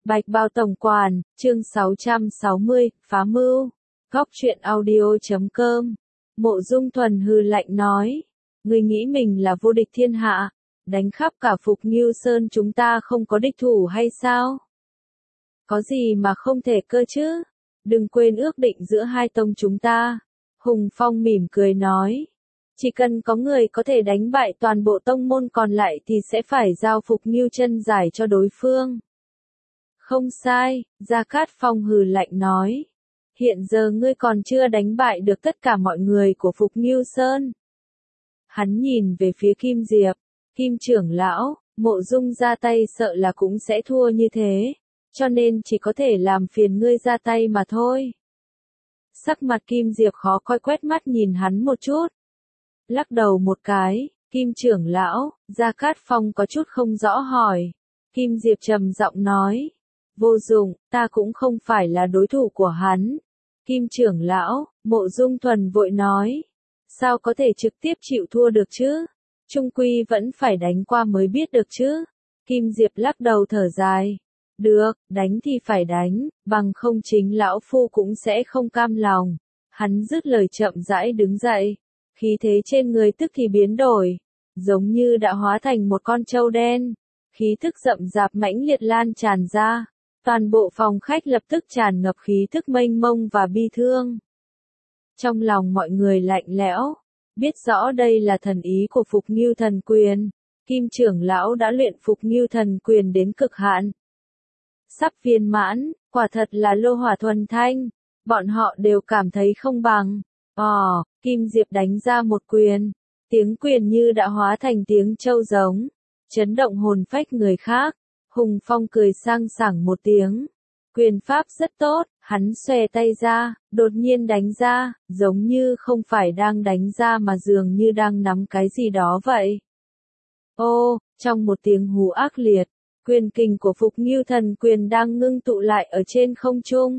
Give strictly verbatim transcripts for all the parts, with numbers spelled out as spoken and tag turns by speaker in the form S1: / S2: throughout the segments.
S1: Bạch Bao Tổng Quản, chương sáu trăm sáu mươi, phá mưu. Góc truyện audio chấm com. Mộ Dung Thuần hừ lạnh nói. Ngươi nghĩ mình là vô địch thiên hạ, đánh khắp cả Phục Ngưu Sơn chúng ta không có địch thủ hay sao? Có gì mà không thể cơ chứ? Đừng quên ước định giữa hai tông chúng ta. Hùng Phong mỉm cười nói. Chỉ cần có người có thể đánh bại toàn bộ tông môn còn lại thì sẽ phải giao Phục Ngưu chân giải cho đối phương. Không sai, Gia Cát Phong hừ lạnh nói. Hiện giờ ngươi còn chưa đánh bại được tất cả mọi người của Phục Ngưu Sơn. Hắn nhìn về phía Kim Diệp, Kim trưởng lão, Mộ Dung ra tay sợ là cũng sẽ thua như thế, cho nên chỉ có thể làm phiền ngươi ra tay mà thôi. Sắc mặt Kim Diệp khó coi quét mắt nhìn hắn một chút. Lắc đầu một cái, Kim trưởng lão, Gia Cát Phong có chút không rõ hỏi. Kim Diệp trầm giọng nói. Vô dụng, ta cũng không phải là đối thủ của hắn. Kim trưởng lão, Mộ Dung Thuần vội nói. Sao có thể trực tiếp chịu thua được chứ? Trung quy vẫn phải đánh qua mới biết được chứ. Kim Diệp lắc đầu thở dài. Được, đánh thì phải đánh, bằng không chính lão phu cũng sẽ không cam lòng. Hắn dứt lời chậm rãi đứng dậy. Khí thế trên người tức thì biến đổi. Giống như đã hóa thành một con trâu đen. Khí thức rậm rạp mãnh liệt lan tràn ra. Toàn bộ phòng khách lập tức tràn ngập khí thức mênh mông và bi thương. Trong lòng mọi người lạnh lẽo, biết rõ đây là thần ý của Phục Ngưu Thần Quyền. Kim trưởng lão đã luyện Phục Ngưu Thần Quyền đến cực hạn. Sắp viên mãn, quả thật là lô hỏa thuần thanh. Bọn họ đều cảm thấy không bằng. Ồ, Kim Diệp đánh ra một quyền. Tiếng quyền như đã hóa thành tiếng trâu giống. Chấn động hồn phách người khác. Hùng Phong cười sang sảng một tiếng. Quyền pháp rất tốt, hắn xòe tay ra, đột nhiên đánh ra, giống như không phải đang đánh ra mà dường như đang nắm cái gì đó vậy. Ô, trong một tiếng hú ác liệt, quyền kình của Phục Ngưu Thần Quyền đang ngưng tụ lại ở trên không trung.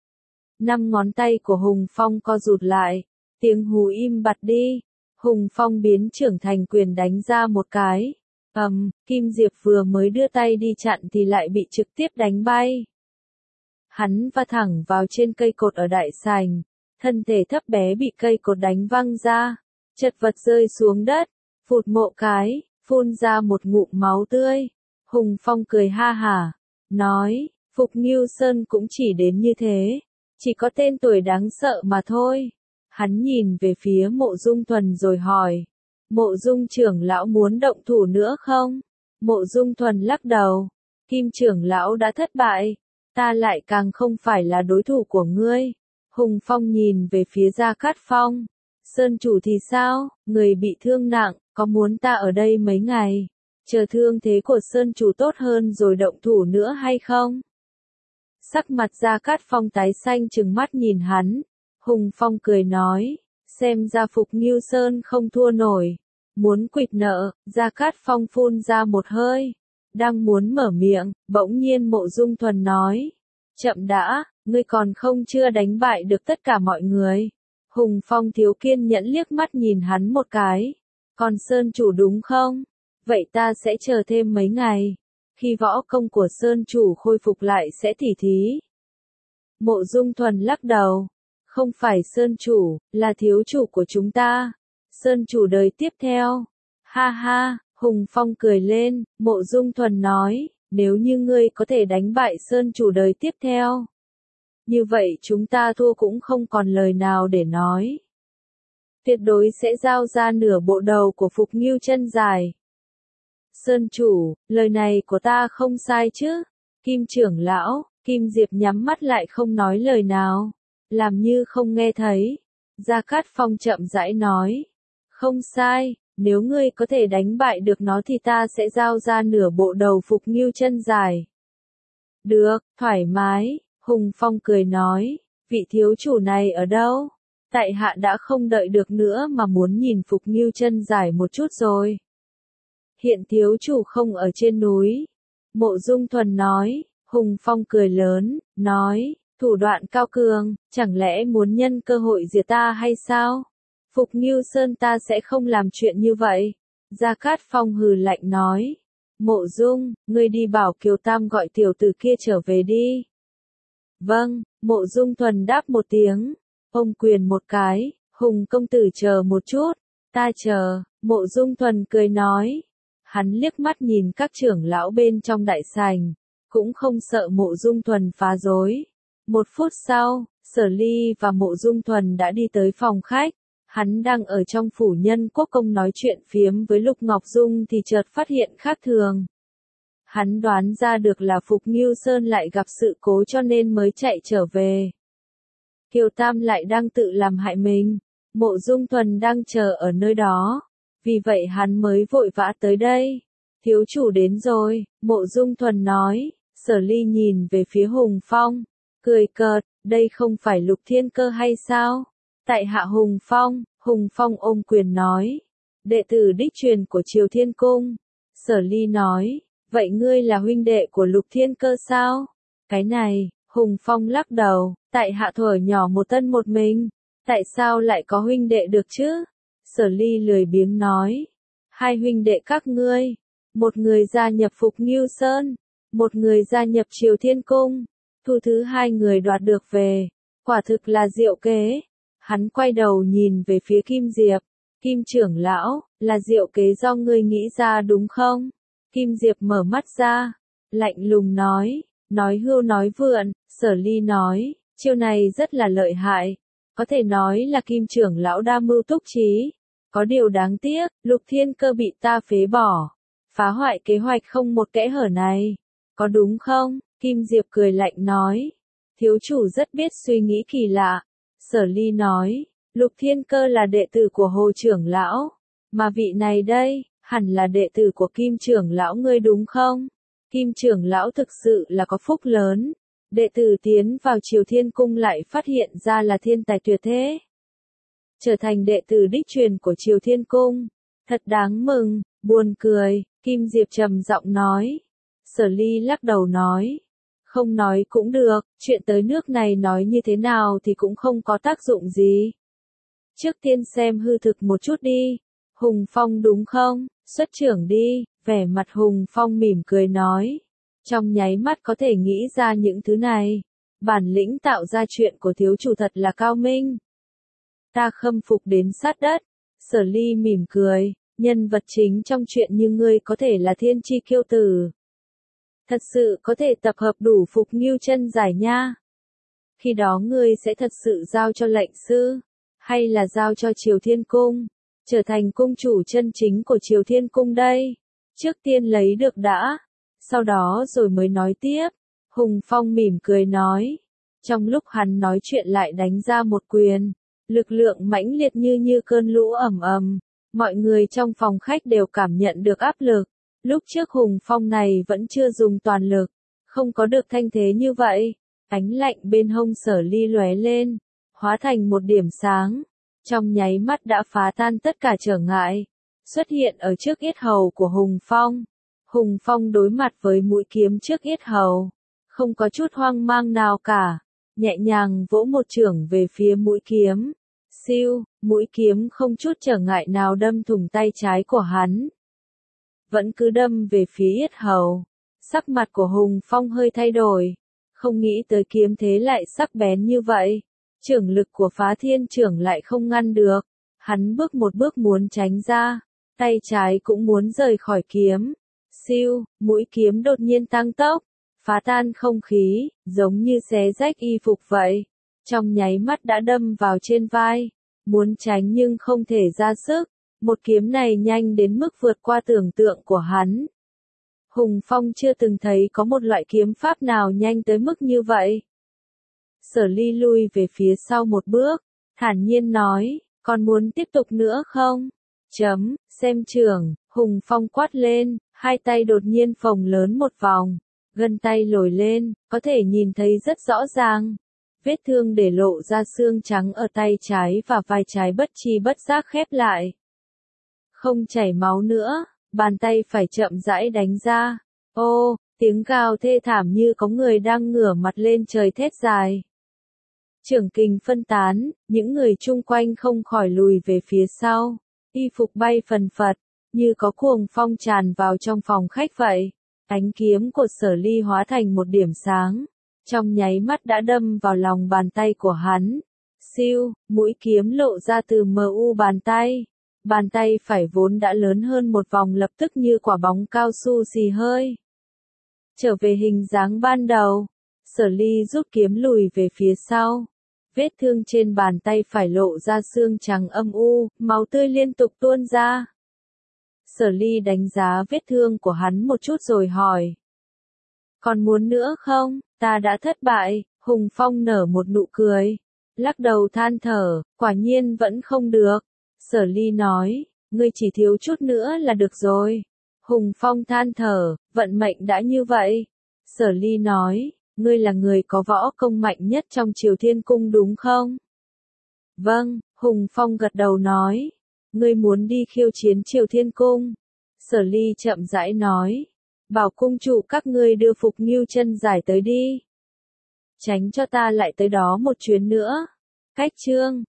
S1: Năm ngón tay của Hùng Phong co rụt lại, tiếng hú im bặt đi. Hùng Phong biến trưởng thành quyền đánh ra một cái. Ầm, um, Kim Diệp vừa mới đưa tay đi chặn thì lại bị trực tiếp đánh bay. Hắn va thẳng vào trên cây cột ở đại sảnh, thân thể thấp bé bị cây cột đánh văng ra, chật vật rơi xuống đất, phụt mộ cái, phun ra một ngụm máu tươi. Hùng Phong cười ha hả, nói, Phục Ngưu Sơn cũng chỉ đến như thế, chỉ có tên tuổi đáng sợ mà thôi. Hắn nhìn về phía Mộ Dung Thuần rồi hỏi. Mộ Dung trưởng lão muốn động thủ nữa không? Mộ Dung Thuần lắc đầu. Kim trưởng lão đã thất bại. Ta lại càng không phải là đối thủ của ngươi. Hùng Phong nhìn về phía Gia Cát Phong. Sơn chủ thì sao? Người bị thương nặng, có muốn ta ở đây mấy ngày? Chờ thương thế của Sơn chủ tốt hơn rồi động thủ nữa hay không? Sắc mặt Gia Cát Phong tái xanh trừng mắt nhìn hắn. Hùng Phong cười nói. Xem ra Phục Ngưu Sơn không thua nổi. Muốn quỵt nợ, Gia Cát Phong phun ra một hơi. Đang muốn mở miệng, bỗng nhiên Mộ Dung Thuần nói. Chậm đã, ngươi còn không chưa đánh bại được tất cả mọi người. Hùng Phong thiếu kiên nhẫn liếc mắt nhìn hắn một cái. Còn Sơn chủ đúng không? Vậy ta sẽ chờ thêm mấy ngày. Khi võ công của Sơn chủ khôi phục lại sẽ tỉ thí. Mộ Dung Thuần lắc đầu. Không phải Sơn chủ, là thiếu chủ của chúng ta. Sơn chủ đời tiếp theo. Ha ha, Hùng Phong cười lên, Mộ Dung Thuần nói, nếu như ngươi có thể đánh bại Sơn chủ đời tiếp theo. Như vậy chúng ta thua cũng không còn lời nào để nói. Tuyệt đối sẽ giao ra nửa bộ đầu của Phục Ngưu chân dài. Sơn chủ, lời này của ta không sai chứ? Kim trưởng lão, Kim Diệp nhắm mắt lại không nói lời nào. Làm như không nghe thấy. Gia Cát Phong chậm rãi nói. Không sai, nếu ngươi có thể đánh bại được nó thì ta sẽ giao ra nửa bộ đầu Phục Ngưu chân dài. Được, thoải mái, Hùng Phong cười nói, vị thiếu chủ này ở đâu? Tại hạ đã không đợi được nữa mà muốn nhìn Phục Ngưu chân dài một chút rồi. Hiện thiếu chủ không ở trên núi. Mộ Dung Thuần nói, Hùng Phong cười lớn, nói, thủ đoạn cao cường, chẳng lẽ muốn nhân cơ hội diệt ta hay sao? Phục Ngưu Sơn ta sẽ không làm chuyện như vậy. Gia Cát Phong hừ lạnh nói. Mộ Dung, ngươi đi bảo Kiều Tam gọi tiểu tử kia trở về đi. Vâng, Mộ Dung Thuần đáp một tiếng, ông quyền một cái, Hùng công tử chờ một chút, ta chờ, Mộ Dung Thuần cười nói. Hắn liếc mắt nhìn các trưởng lão bên trong đại sảnh, cũng không sợ Mộ Dung Thuần phá rối. Một phút sau, Sở Ly và Mộ Dung Thuần đã đi tới phòng khách. Hắn đang ở trong phủ Nhân Quốc Công nói chuyện phiếm với Lục Ngọc Dung thì chợt phát hiện khác thường. Hắn đoán ra được là Phục Ngưu Sơn lại gặp sự cố cho nên mới chạy trở về. Kiều Tam lại đang tự làm hại mình. Mộ Dung Thuần đang chờ ở nơi đó. Vì vậy hắn mới vội vã tới đây. Thiếu chủ đến rồi, Mộ Dung Thuần nói. Sở Ly nhìn về phía Hùng Phong, cười cợt, đây không phải Lục Thiên Cơ hay sao? Tại hạ Hùng Phong, Hùng Phong ôm quyền nói. Đệ tử đích truyền của Triều Thiên Cung. Sở Ly nói, vậy ngươi là huynh đệ của Lục Thiên Cơ sao? Cái này, Hùng Phong lắc đầu, tại hạ thuở nhỏ một thân một mình. Tại sao lại có huynh đệ được chứ? Sở Ly lười biếng nói. Hai huynh đệ các ngươi. Một người gia nhập Phục Ngưu Sơn. Một người gia nhập Triều Thiên Cung. Thu thứ hai người đoạt được về. Quả thực là diệu kế. Hắn quay đầu nhìn về phía Kim Diệp. Kim trưởng lão, là diệu kế do ngươi nghĩ ra đúng không? Kim Diệp mở mắt ra. Lạnh lùng nói. Nói hưu nói vượn. Sở Ly nói. Chiêu này rất là lợi hại. Có thể nói là Kim trưởng lão đa mưu túc trí. Có điều đáng tiếc, Lục Thiên Cơ bị ta phế bỏ. Phá hoại kế hoạch không một kẽ hở này. Có đúng không? Kim Diệp cười lạnh nói. Thiếu chủ rất biết suy nghĩ kỳ lạ. Sở Ly nói. Lục Thiên Cơ là đệ tử của Hồ trưởng lão. Mà vị này đây, hẳn là đệ tử của Kim trưởng lão ngươi đúng không? Kim trưởng lão thực sự là có phúc lớn. Đệ tử tiến vào Triều Thiên Cung lại phát hiện ra là thiên tài tuyệt thế. Trở thành đệ tử đích truyền của Triều Thiên Cung. Thật đáng mừng, buồn cười, Kim Diệp trầm giọng nói. Sở Ly lắc đầu nói. Không nói cũng được, chuyện tới nước này nói như thế nào thì cũng không có tác dụng gì. Trước tiên xem hư thực một chút đi. Hùng Phong đúng không? Xuất trưởng đi, vẻ mặt Hùng Phong mỉm cười nói. Trong nháy mắt có thể nghĩ ra những thứ này. Bản lĩnh tạo ra chuyện của thiếu chủ thật là cao minh. Ta khâm phục đến sát đất. Sở Ly mỉm cười, nhân vật chính trong chuyện như ngươi có thể là thiên chi kiêu tử. Thật sự có thể tập hợp đủ Phục Ngưu chân giải nha. Khi đó ngươi sẽ thật sự giao cho lệnh sư, hay là giao cho Triều Thiên Cung, trở thành cung chủ chân chính của Triều Thiên Cung đây. Trước tiên lấy được đã, sau đó rồi mới nói tiếp. Hùng Phong mỉm cười nói. Trong lúc hắn nói chuyện lại đánh ra một quyền. Lực lượng mãnh liệt như như cơn lũ ầm ầm. Mọi người trong phòng khách đều cảm nhận được áp lực. Lúc trước Hùng Phong này vẫn chưa dùng toàn lực. Không có được thanh thế như vậy. Ánh lạnh bên hông Sở Ly lóe lên. Hóa thành một điểm sáng. Trong nháy mắt đã phá tan tất cả trở ngại. Xuất hiện ở trước yết hầu của Hùng Phong. Hùng Phong đối mặt với mũi kiếm trước yết hầu. Không có chút hoang mang nào cả. Nhẹ nhàng vỗ một chưởng về phía mũi kiếm. Siêu, mũi kiếm không chút trở ngại nào đâm thủng tay trái của hắn. Vẫn cứ đâm về phía yết hầu. Sắc mặt của Hùng Phong hơi thay đổi. Không nghĩ tới kiếm thế lại sắc bén như vậy. Chưởng lực của Phá Thiên Chưởng lại không ngăn được. Hắn bước một bước muốn tránh ra. Tay trái cũng muốn rời khỏi kiếm. Siêu, mũi kiếm đột nhiên tăng tốc. Phá tan không khí, giống như xé rách y phục vậy. Trong nháy mắt đã đâm vào trên vai. Muốn tránh nhưng không thể ra sức. Một kiếm này nhanh đến mức vượt qua tưởng tượng của hắn. Hùng Phong chưa từng thấy có một loại kiếm pháp nào nhanh tới mức như vậy. Sở Ly lui về phía sau một bước, thản nhiên nói, còn muốn tiếp tục nữa không? Chấm, xem trường, Hùng Phong quát lên, hai tay đột nhiên phồng lớn một vòng, gân tay lồi lên, có thể nhìn thấy rất rõ ràng. Vết thương để lộ ra xương trắng ở tay trái và vai trái bất chi bất giác khép lại. Không chảy máu nữa, bàn tay phải chậm rãi đánh ra. Ô, tiếng gào thê thảm như có người đang ngửa mặt lên trời thét dài. Chưởng kình phân tán, những người chung quanh không khỏi lùi về phía sau. Y phục bay phần phật, như có cuồng phong tràn vào trong phòng khách vậy. Ánh kiếm của Sở Ly hóa thành một điểm sáng, trong nháy mắt đã đâm vào lòng bàn tay của hắn. Siêu, mũi kiếm lộ ra từ mờ u bàn tay. Bàn tay phải vốn đã lớn hơn một vòng lập tức như quả bóng cao su xì hơi. Trở về hình dáng ban đầu, Sở Ly rút kiếm lùi về phía sau. Vết thương trên bàn tay phải lộ ra xương trắng âm u, máu tươi liên tục tuôn ra. Sở Ly đánh giá vết thương của hắn một chút rồi hỏi. Còn muốn nữa không? Ta đã thất bại. Hùng Phong nở một nụ cười. Lắc đầu than thở, quả nhiên vẫn không được. Sở Ly nói, ngươi chỉ thiếu chút nữa là được rồi. Hùng Phong than thở, vận mệnh đã như vậy. Sở Ly nói, ngươi là người có võ công mạnh nhất trong Triều Thiên Cung đúng không? Vâng, Hùng Phong gật đầu nói. Ngươi muốn đi khiêu chiến Triều Thiên Cung. Sở Ly chậm rãi nói. Bảo cung chủ các ngươi đưa Phục Ngưu Chân giải tới đi. Tránh cho ta lại tới đó một chuyến nữa. Cách chương